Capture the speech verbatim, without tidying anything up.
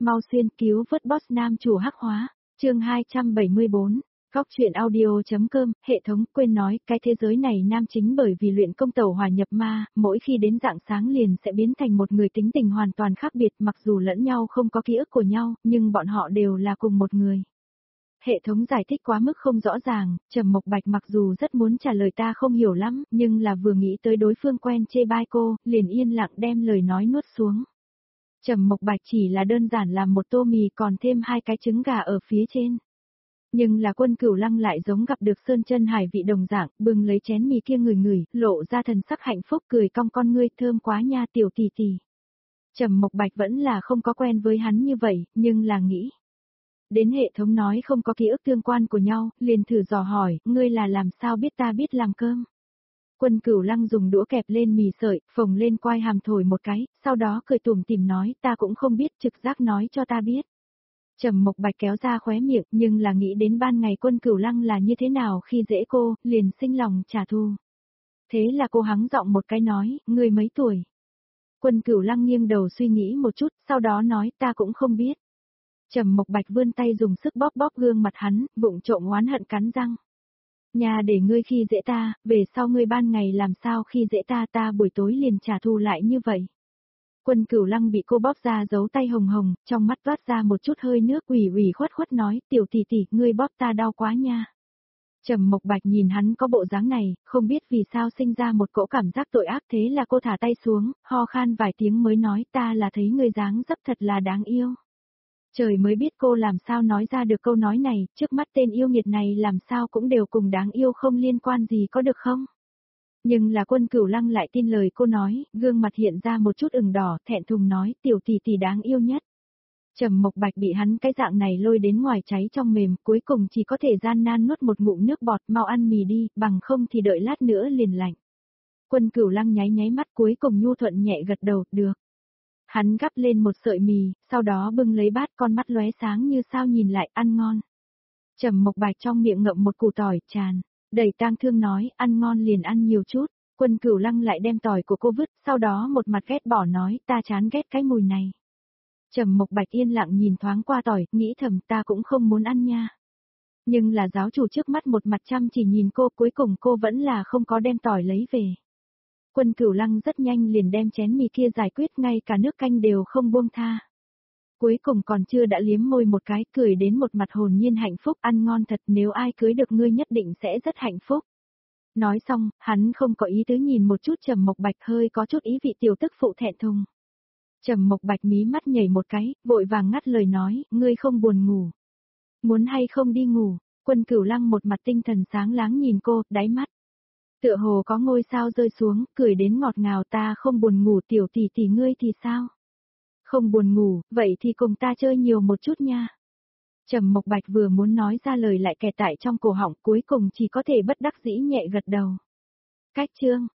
mau xuyên cứu vớt boss nam chủ hắc hóa, chương hai trăm bảy mươi bốn, Góc truyện audio.com, hệ thống quên nói, cái thế giới này nam chính bởi vì luyện công tẩu hòa nhập ma, mỗi khi đến rạng sáng liền sẽ biến thành một người tính tình hoàn toàn khác biệt, mặc dù lẫn nhau không có ký ức của nhau, nhưng bọn họ đều là cùng một người. Hệ thống giải thích quá mức không rõ ràng, Trầm Mộc Bạch mặc dù rất muốn trả lời ta không hiểu lắm, nhưng là vừa nghĩ tới đối phương quen chê bai cô, liền yên lặng đem lời nói nuốt xuống. Trầm Mộc Bạch chỉ là đơn giản làm một tô mì còn thêm hai cái trứng gà ở phía trên. Nhưng là Quân Cửu Lăng lại giống gặp được sơn chân hải vị đồng dạng, bừng lấy chén mì kia ngửi ngửi, lộ ra thần sắc hạnh phúc cười cong con ngươi, thơm quá nha tiểu tỷ tỷ. Trầm Mộc Bạch vẫn là không có quen với hắn như vậy, nhưng là nghĩ. Đến hệ thống nói không có ký ức tương quan của nhau, liền thử dò hỏi, ngươi là làm sao biết ta biết làm cơm. Quân Cửu Lăng dùng đũa kẹp lên mì sợi, phồng lên quai hàm thổi một cái, sau đó cười tủm tỉm nói, ta cũng không biết, trực giác nói cho ta biết. Trầm Mộc Bạch kéo ra khóe miệng, nhưng là nghĩ đến ban ngày Quân Cửu Lăng là như thế nào khi dễ cô, liền sinh lòng trả thù. Thế là cô hắng giọng một cái nói, ngươi mấy tuổi? Quân Cửu Lăng nghiêng đầu suy nghĩ một chút, sau đó nói, ta cũng không biết. Trầm Mộc Bạch vươn tay dùng sức bóp bóp gương mặt hắn, bụng trộm oán hận cắn răng. Nhà để ngươi khi dễ ta, về sau ngươi ban ngày làm sao khi dễ ta ta buổi tối liền trả thù lại như vậy. Quân Cửu Lăng bị cô bóp ra dấu tay hồng hồng, trong mắt toát ra một chút hơi nước, ủy ủy khuất khuất nói, tiểu tỷ tỷ, ngươi bóp ta đau quá nha. Trầm Mộc Bạch nhìn hắn có bộ dáng này, không biết vì sao sinh ra một cỗ cảm giác tội ác, thế là cô thả tay xuống, ho khan vài tiếng mới nói, ta là thấy ngươi dáng dấp thật là đáng yêu. Trời mới biết cô làm sao nói ra được câu nói này, trước mắt tên yêu nghiệt này làm sao cũng đều cùng đáng yêu không liên quan gì có được không? Nhưng là Quân Cửu Lăng lại tin lời cô nói, gương mặt hiện ra một chút ửng đỏ, thẹn thùng nói, tiểu tỷ tỷ đáng yêu nhất. Trầm Mộc Bạch bị hắn cái dạng này lôi đến ngoài cháy trong mềm, cuối cùng chỉ có thể gian nan nuốt một ngụm nước bọt, mau ăn mì đi, bằng không thì đợi lát nữa liền lạnh. Quân Cửu Lăng nháy nháy mắt, cuối cùng nhu thuận nhẹ gật đầu, được. Hắn gắp lên một sợi mì, sau đó bưng lấy bát, con mắt lóe sáng như sao nhìn lại, ăn ngon. Trầm Mộc Bạch trong miệng ngậm một củ tỏi, tràn, đầy tang thương nói, ăn ngon liền ăn nhiều chút. Quân Cửu Lăng lại đem tỏi của cô vứt, sau đó một mặt ghét bỏ nói, ta chán ghét cái mùi này. Trầm Mộc Bạch yên lặng nhìn thoáng qua tỏi, nghĩ thầm ta cũng không muốn ăn nha. Nhưng là giáo chủ trước mắt một mặt chăm chỉ nhìn cô, cuối cùng cô vẫn là không có đem tỏi lấy về. Quân Cửu Lăng rất nhanh liền đem chén mì kia giải quyết, ngay cả nước canh đều không buông tha. Cuối cùng còn chưa đã liếm môi một cái, cười đến một mặt hồn nhiên hạnh phúc, ăn ngon thật, nếu ai cưới được ngươi nhất định sẽ rất hạnh phúc. Nói xong, hắn không có ý tứ nhìn một chút Trầm Mộc Bạch, hơi có chút ý vị tiểu tức phụ thẹn thùng. Trầm Mộc Bạch mí mắt nhảy một cái, vội vàng ngắt lời nói, ngươi không buồn ngủ. Muốn hay không đi ngủ? Quân Cửu Lăng một mặt tinh thần sáng láng nhìn cô, đáy mắt. Tựa hồ có ngôi sao rơi xuống, cười đến ngọt ngào, ta không buồn ngủ, tiểu tỷ tỷ ngươi thì sao? Không buồn ngủ, vậy thì cùng ta chơi nhiều một chút nha. Trầm Mộc Bạch vừa muốn nói ra lời lại kẹt tại trong cổ họng, cuối cùng chỉ có thể bất đắc dĩ nhẹ gật đầu. Cách chương.